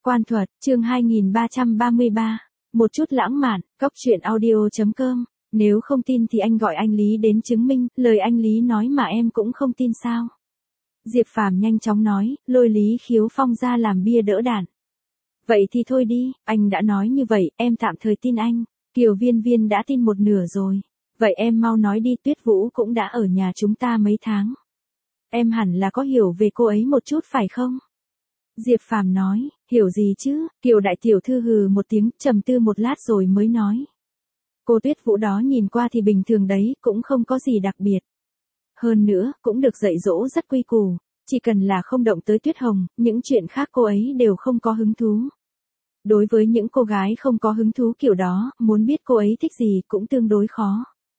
Quan thuật, chương 2333. Một chút lãng mạn, cóc truyện audio.com. Nếu không tin thì anh gọi anh Lý đến chứng minh, lời anh Lý nói mà em cũng không tin sao? Diệp Phàm nhanh chóng nói, lôi Lý Khiếu Phong ra làm bia đỡ đạn. Vậy thì thôi đi, anh đã nói như vậy, em tạm thời tin anh. Kiều Viên Viên đã tin một nửa rồi. Vậy em mau nói đi, Tuyết Vũ cũng đã ở nhà chúng ta mấy tháng. Em hẳn là có hiểu về cô ấy một chút phải không? Diệp Phàm nói, hiểu gì chứ? Kiều đại tiểu thư hừ một tiếng, trầm tư một lát rồi mới nói. Cô Tuyết Vũ đó nhìn qua thì bình thường đấy, cũng không có gì đặc biệt. Hơn nữa, cũng được dạy dỗ rất quy củ, chỉ cần là không động tới Tuyết Hồng, những chuyện khác cô ấy đều không có hứng thú. Đối với những cô gái không có hứng thú kiểu đó, muốn biết cô ấy thích gì cũng tương đối khó.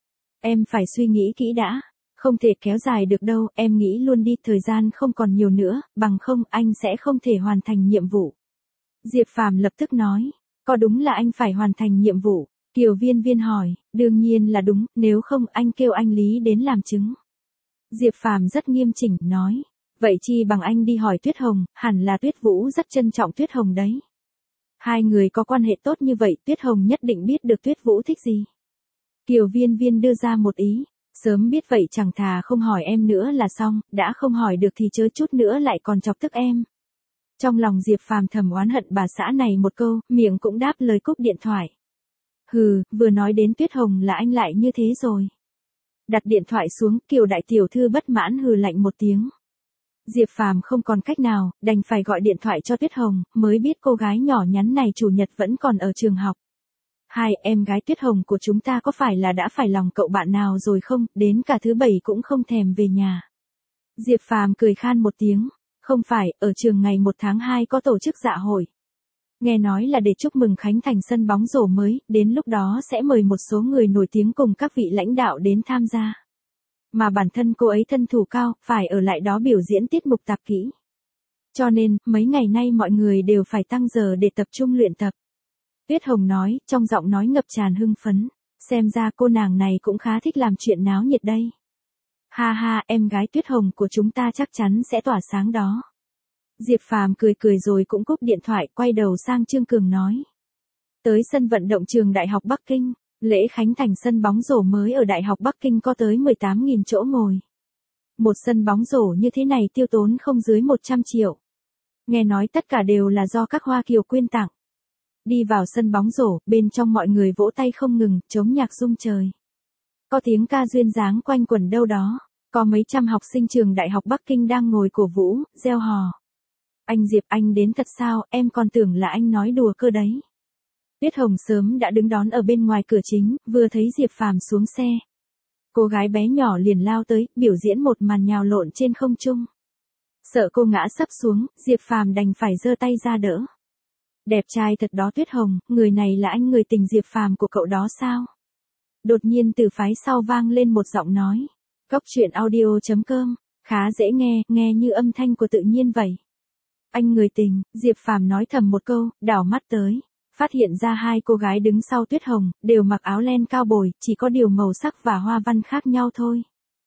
Em phải suy nghĩ kỹ đã. Không thể kéo dài được đâu, em nghĩ luôn đi, thời gian không còn nhiều nữa, bằng không anh sẽ không thể hoàn thành nhiệm vụ. Diệp Phàm lập tức nói, có đúng là anh phải hoàn thành nhiệm vụ? Kiều Viên Viên hỏi, đương nhiên là đúng, nếu không anh kêu anh Lý đến làm chứng. Diệp Phàm rất nghiêm chỉnh, nói, vậy chi bằng anh đi hỏi Tuyết Hồng, hẳn là Tuyết Vũ rất trân trọng Tuyết Hồng đấy. Hai người có quan hệ tốt như vậy, Tuyết Hồng nhất định biết được Tuyết Vũ thích gì. Kiều Viên Viên đưa ra một ý. Sớm biết vậy chẳng thà không hỏi em nữa là xong, đã không hỏi được thì chớ chút nữa lại còn chọc tức em. Trong lòng Diệp Phàm thầm oán hận bà xã này một câu, miệng cũng đáp lời cúp điện thoại. Hừ, vừa nói đến Tuyết Hồng là anh lại như thế rồi. Đặt điện thoại xuống, Kiều đại tiểu thư bất mãn hừ lạnh một tiếng. Diệp Phàm không còn cách nào, đành phải gọi điện thoại cho Tuyết Hồng, mới biết cô gái nhỏ nhắn này chủ nhật vẫn còn ở trường học. Hai em gái Tuyết Hồng của chúng ta có phải là đã phải lòng cậu bạn nào rồi không, đến cả thứ bảy cũng không thèm về nhà. Diệp Phàm cười khan một tiếng, không phải, ở trường ngày 1 tháng 2 có tổ chức dạ hội. Nghe nói là để chúc mừng khánh thành sân bóng rổ mới, đến lúc đó sẽ mời một số người nổi tiếng cùng các vị lãnh đạo đến tham gia. Mà bản thân cô ấy thân thủ cao, phải ở lại đó biểu diễn tiết mục tạp kỹ. Cho nên, mấy ngày nay mọi người đều phải tăng giờ để tập trung luyện tập. Tuyết Hồng nói, trong giọng nói ngập tràn hưng phấn, xem ra cô nàng này cũng khá thích làm chuyện náo nhiệt đây. Ha ha, em gái Tuyết Hồng của chúng ta chắc chắn sẽ tỏa sáng đó. Diệp Phàm cười cười rồi cũng cúp điện thoại, quay đầu sang Trương Cường nói. Tới sân vận động trường Đại học Bắc Kinh, lễ khánh thành sân bóng rổ mới ở Đại học Bắc Kinh có tới 18.000 chỗ ngồi. Một sân bóng rổ như thế này tiêu tốn không dưới 100 triệu. Nghe nói tất cả đều là do các Hoa Kiều quyên tặng. Đi vào sân bóng rổ, bên trong mọi người vỗ tay không ngừng, chống nhạc rung trời. Có tiếng ca duyên dáng quanh quẩn đâu đó, có mấy trăm học sinh trường Đại học Bắc Kinh đang ngồi cổ vũ, reo hò. Anh Diệp, anh đến thật sao, em còn tưởng là anh nói đùa cơ đấy. Tuyết Hồng sớm đã đứng đón ở bên ngoài cửa chính, vừa thấy Diệp Phàm xuống xe. Cô gái bé nhỏ liền lao tới, biểu diễn một màn nhào lộn trên không trung. Sợ cô ngã sấp xuống, Diệp Phàm đành phải giơ tay ra đỡ. Đẹp trai thật đó Tuyết Hồng, người này là anh người tình Diệp Phàm của cậu đó sao? Đột nhiên từ phái sau vang lên một giọng nói. cóc truyện audio.com, khá dễ nghe, nghe như âm thanh của tự nhiên vậy. Anh người tình, Diệp Phàm nói thầm một câu, đảo mắt tới. Phát hiện ra hai cô gái đứng sau Tuyết Hồng, đều mặc áo len cao bồi, chỉ có điều màu sắc và hoa văn khác nhau thôi.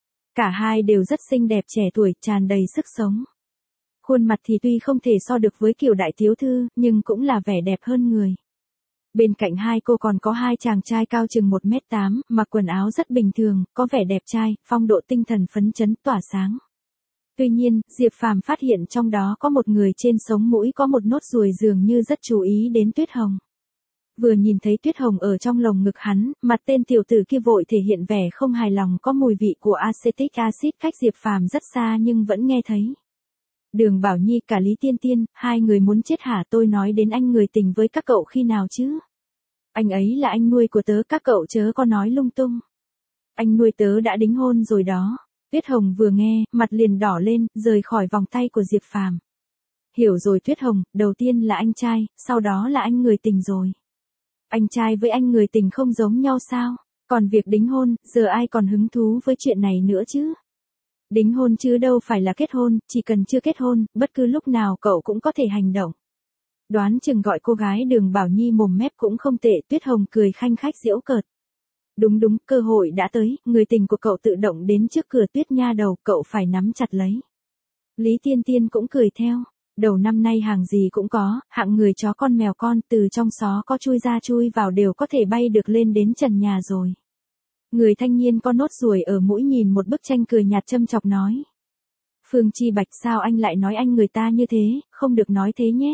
Cả hai đều rất xinh đẹp trẻ tuổi, tràn đầy sức sống. Khuôn mặt thì tuy không thể so được với Kiều đại tiểu thư, nhưng cũng là vẻ đẹp hơn người. Bên cạnh hai cô còn có hai chàng trai cao chừng 1m8, mặc quần áo rất bình thường, có vẻ đẹp trai, phong độ tinh thần phấn chấn tỏa sáng. Tuy nhiên, Diệp Phàm phát hiện trong đó có một người trên sống mũi có một nốt ruồi dường như rất chú ý đến Tuyết Hồng. Vừa nhìn thấy Tuyết Hồng ở trong lồng ngực hắn, mặt tên tiểu tử kia vội thể hiện vẻ không hài lòng, có mùi vị của acetic acid cách Diệp Phàm rất xa nhưng vẫn nghe thấy. Đường Bảo Nhi cả Lý Tiên Tiên, hai người muốn chết hả? Tôi nói đến anh người tình với các cậu khi nào chứ? Anh ấy là anh nuôi của tớ, các cậu chớ có nói lung tung. Anh nuôi tớ đã đính hôn rồi đó. Tuyết Hồng vừa nghe, mặt liền đỏ lên, rời khỏi vòng tay của Diệp Phàm. Hiểu rồi Tuyết Hồng, đầu tiên là anh trai, sau đó là anh người tình rồi. Anh trai với anh người tình không giống nhau sao? Còn việc đính hôn, giờ ai còn hứng thú với chuyện này nữa chứ? Đính hôn chứ đâu phải là kết hôn, chỉ cần chưa kết hôn, bất cứ lúc nào cậu cũng có thể hành động. Đoán chừng gọi cô gái Đường Bảo Nhi mồm mép cũng không tệ. Tuyết Hồng cười khanh khách giễu cợt. Đúng đúng, cơ hội đã tới, người tình của cậu tự động đến trước cửa Tuyết nha đầu, cậu phải nắm chặt lấy. Lý Tiên Tiên cũng cười theo. Đầu năm nay hàng gì cũng có, hạng người chó con mèo con, từ trong xó có chui ra chui vào đều có thể bay được lên đến trần nhà rồi. Người thanh niên có nốt ruồi ở mũi nhìn một bức tranh cười nhạt châm chọc nói. Phương Chi Bạch, sao anh lại nói anh người ta như thế, không được nói thế nhé.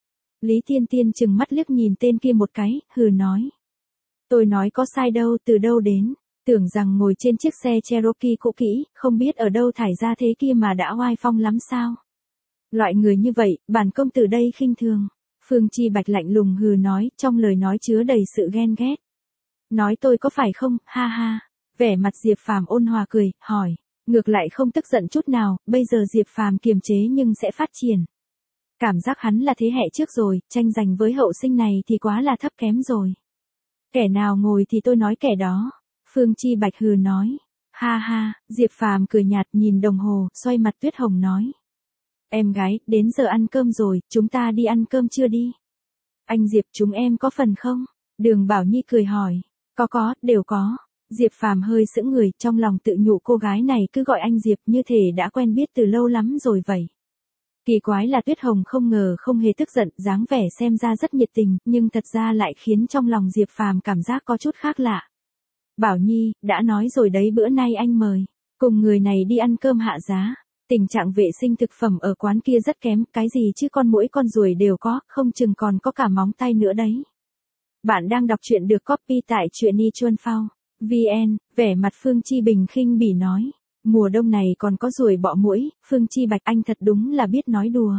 Lý Tiên Tiên chừng mắt liếc nhìn tên kia một cái, hừ nói. Tôi nói có sai đâu, từ đâu đến, tưởng rằng ngồi trên chiếc xe Cherokee cũ kỹ, không biết ở đâu thải ra thế kia mà đã oai phong lắm sao. Loại người như vậy, bản công tử đây khinh thường. Phương Chi Bạch lạnh lùng hừ nói, trong lời nói chứa đầy sự ghen ghét. Nói tôi có phải không, ha ha. Vẻ mặt Diệp Phàm ôn hòa cười, hỏi. Ngược lại không tức giận chút nào, bây giờ Diệp Phàm kiềm chế nhưng sẽ phát triển. Cảm giác hắn là thế hệ trước rồi, tranh giành với hậu sinh này thì quá là thấp kém rồi. Kẻ nào ngồi thì tôi nói kẻ đó. Phương Chi Bạch hừ nói. Ha ha, Diệp Phàm cười nhạt nhìn đồng hồ, xoay mặt Tuyết Hồng nói. Em gái, đến giờ ăn cơm rồi, chúng ta đi ăn cơm chưa đi? Anh Diệp, chúng em có phần không? Đường Bảo Nhi cười hỏi. Có, đều có. Diệp Phàm hơi sững người, trong lòng tự nhủ cô gái này cứ gọi anh Diệp như thể đã quen biết từ lâu lắm rồi vậy. Kỳ quái là Tuyết Hồng không ngờ không hề tức giận, dáng vẻ xem ra rất nhiệt tình, nhưng thật ra lại khiến trong lòng Diệp Phàm cảm giác có chút khác lạ. Bảo Nhi, đã nói rồi đấy, bữa nay anh mời, cùng người này đi ăn cơm hạ giá. Tình trạng vệ sinh thực phẩm ở quán kia rất kém, cái gì chứ con muỗi con ruồi đều có, không chừng còn có cả móng tay nữa đấy. Bạn đang đọc truyện được copy tại truyện.y.vn, vẻ mặt Phương Chi Bình khinh bỉ nói. Mùa đông này còn có ruồi bọ muỗi, Phương Chi Bạch anh thật đúng là biết nói đùa.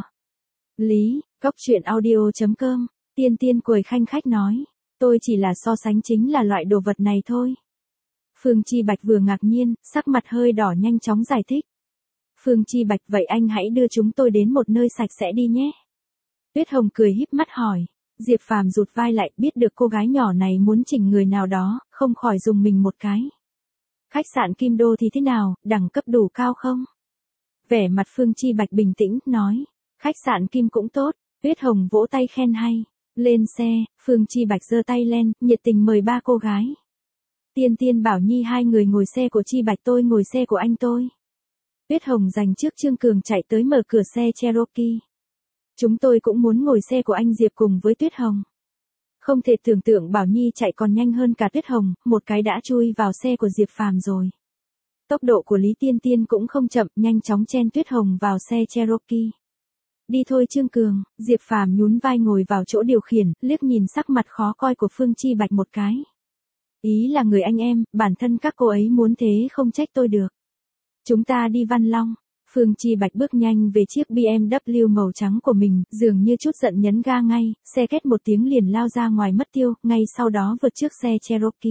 Lý, cóc truyện audio.com, Tiên Tiên cười khanh khách nói. Tôi chỉ là so sánh chính là loại đồ vật này thôi. Phương Chi Bạch vừa ngạc nhiên, sắc mặt hơi đỏ nhanh chóng giải thích. Phương Chi Bạch, vậy anh hãy đưa chúng tôi đến một nơi sạch sẽ đi nhé. Tuyết Hồng cười híp mắt hỏi. Diệp Phàm rụt vai lại, biết được cô gái nhỏ này muốn chỉnh người nào đó, không khỏi dùng mình một cái. Khách sạn Kim Đô thì thế nào, đẳng cấp đủ cao không? Vẻ mặt Phương Chi Bạch bình tĩnh, nói. Khách sạn Kim cũng tốt. Tuyết Hồng vỗ tay khen hay. Lên xe, Phương Chi Bạch giơ tay lên, nhiệt tình mời ba cô gái. Tiên Tiên Bảo Nhi hai người ngồi xe của Chi Bạch, tôi ngồi xe của anh tôi. Tuyết Hồng giành trước Trương Cường chạy tới mở cửa xe Cherokee. Chúng tôi cũng muốn ngồi xe của anh Diệp cùng với Tuyết Hồng. Không thể tưởng tượng Bảo Nhi chạy còn nhanh hơn cả Tuyết Hồng, một cái đã chui vào xe của Diệp Phàm rồi. Tốc độ của Lý Tiên Tiên cũng không chậm, nhanh chóng chen Tuyết Hồng vào xe Cherokee. Đi thôi Trương Cường, Diệp Phàm nhún vai ngồi vào chỗ điều khiển, liếc nhìn sắc mặt khó coi của Phương Chi Bạch một cái. Ý là người anh em, bản thân các cô ấy muốn thế không trách tôi được. Chúng ta đi Văn Long. Phương Chi Bạch bước nhanh về chiếc BMW màu trắng của mình, dường như chút giận nhấn ga ngay, xe két một tiếng liền lao ra ngoài mất tiêu, ngay sau đó vượt trước xe Cherokee.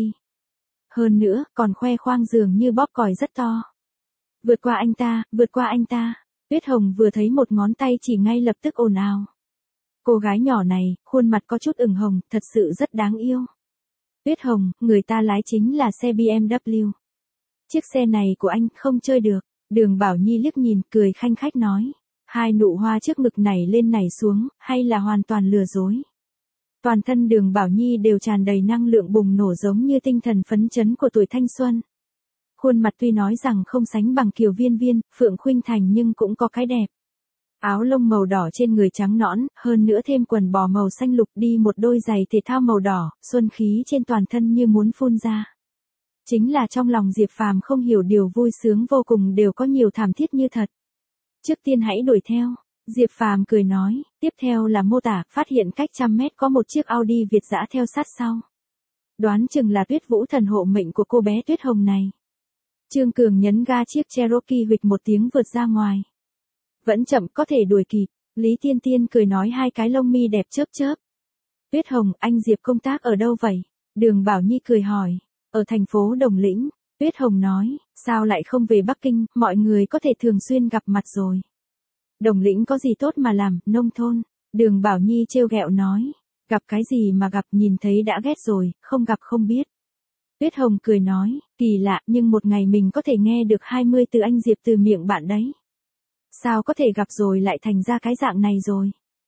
Hơn nữa, còn khoe khoang dường như bóp còi rất to. Vượt qua anh ta. Tuyết Hồng vừa thấy một ngón tay chỉ ngay lập tức ồn ào. Cô gái nhỏ này, khuôn mặt có chút ửng hồng, thật sự rất đáng yêu. Tuyết Hồng, người ta lái chính là xe BMW. Chiếc xe này của anh không chơi được. Đường Bảo Nhi liếc nhìn, cười khanh khách nói. Hai nụ hoa trước ngực này lên nảy xuống, hay là hoàn toàn lừa dối. Toàn thân Đường Bảo Nhi đều tràn đầy năng lượng bùng nổ giống như tinh thần phấn chấn của tuổi thanh xuân. Khuôn mặt tuy nói rằng không sánh bằng Kiều Viên Viên, Phượng Khuynh Thành nhưng cũng có cái đẹp. Áo lông màu đỏ trên người trắng nõn, hơn nữa thêm quần bò màu xanh lục, đi một đôi giày thể thao màu đỏ, xuân khí trên toàn thân như muốn phun ra. Chính là trong lòng Diệp Phàm không hiểu điều vui sướng vô cùng đều có nhiều thảm thiết như thật. Trước tiên hãy đuổi theo. Diệp Phàm cười nói, tiếp theo là mô tả, phát hiện cách 100 mét có một chiếc Audi Việt dã theo sát sau. Đoán chừng là Tuyết Vũ thần hộ mệnh của cô bé Tuyết Hồng này. Trương Cường nhấn ga, chiếc Cherokee huỵch một tiếng vượt ra ngoài. Vẫn chậm, có thể đuổi kịp. Lý Tiên Tiên cười nói, hai cái lông mi đẹp chớp chớp. Tuyết Hồng, anh Diệp công tác ở đâu vậy? Đường Bảo Nhi cười hỏi. Ở thành phố Đồng Lĩnh. Tuyết Hồng nói, sao lại không về Bắc Kinh, mọi người có thể thường xuyên gặp mặt rồi. Đồng Lĩnh có gì tốt mà làm, nông thôn. Đường Bảo Nhi trêu ghẹo nói, gặp cái gì mà gặp, nhìn thấy đã ghét rồi, không gặp không biết. Tuyết Hồng cười nói, kỳ lạ, nhưng một ngày mình có thể nghe được 20 từ anh Diệp từ miệng bạn đấy. Sao có thể gặp rồi lại thành ra cái dạng này rồi.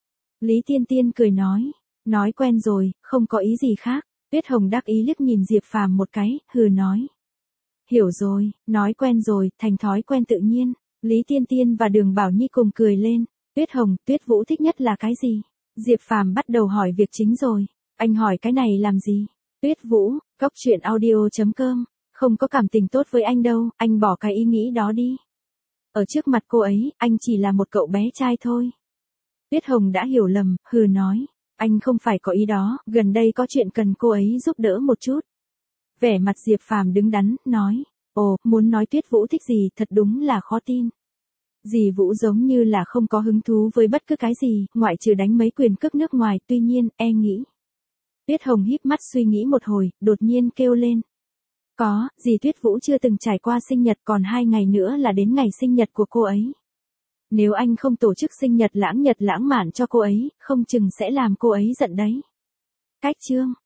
Lý Tiên Tiên cười nói quen rồi, không có ý gì khác. Tuyết Hồng đắc ý liếc nhìn Diệp Phàm một cái, hừ nói. Hiểu rồi, nói quen rồi, thành thói quen tự nhiên. Lý Tiên Tiên và Đường Bảo Nhi cùng cười lên. Tuyết Hồng, Tuyết Vũ thích nhất là cái gì? Diệp Phàm bắt đầu hỏi việc chính rồi. Anh hỏi cái này làm gì? Tuyết Vũ, Cóc Truyện Audio.com. Không có cảm tình tốt với anh đâu, anh bỏ cái ý nghĩ đó đi. Ở trước mặt cô ấy, anh chỉ là một cậu bé trai thôi. Tuyết Hồng đã hiểu lầm, hừ nói. Anh không phải có ý đó, gần đây có chuyện cần cô ấy giúp đỡ một chút. Vẻ mặt Diệp Phàm đứng đắn, nói. Ồ, muốn nói Tuyết Vũ thích gì, thật đúng là khó tin. Dì Vũ giống như là không có hứng thú với bất cứ cái gì, ngoại trừ đánh mấy quyền cước nước ngoài, tuy nhiên, nghĩ. Tuyết Hồng híp mắt suy nghĩ một hồi, đột nhiên kêu lên. Có, dì Tuyết Vũ chưa từng trải qua sinh nhật, còn 2 ngày nữa là đến ngày sinh nhật của cô ấy. Nếu anh không tổ chức sinh nhật lãng mạn cho cô ấy, không chừng sẽ làm cô ấy giận đấy. Cách chương.